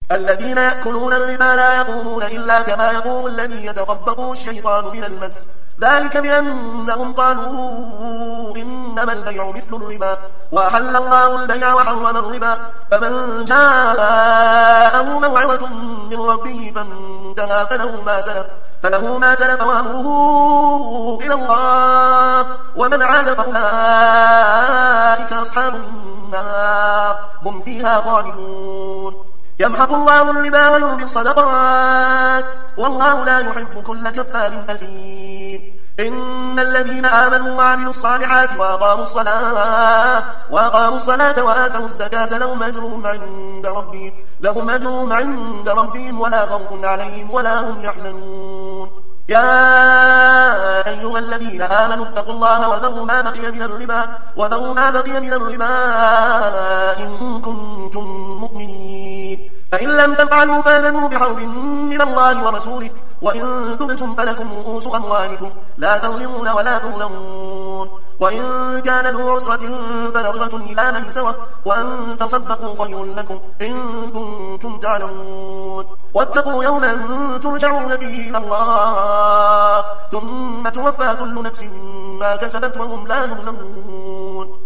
الذين يأكلون الربا لا يقومون إلا كما يقوم الذي يتخبطه الشيطان من المس ذلك بأنهم قالوا إنما البيع مثل الربا وأحل الله البيع وحرم الربا فمن جاءه موعظة من ربه فانتهى فله ما سلف وأمره إلى الله ومن عاد فأولئك أصحاب النار هم فيها خالدون يمحق الله الربا ويربي الصدقات والله لا يحب كل كفار أثيم إن الذين آمنوا وعملوا الصالحات وأقاموا الصلاة وآتوا الزكاة لهم أجرهم عند ربهم ولا خوف عليهم ولا هم يحزنون يا أيها الذين آمنوا اتقوا الله وذروا ما بقي من الربا إن كنتم مؤمنين فإن لم تفعلوا فاذنوا بحرب من الله ورسوله وإن تبتم فلكم رؤوس أموالكم لا تظلمون ولا تظلمون وإن كان ذو عسرة فنظرة إلى ميسرة وأن تصدقوا خير لكم إن كنتم تعلمون واتقوا يوما ترجعون فيه إلى الله ثم توفى كل نفس ما كسبت وهم لا يظلمون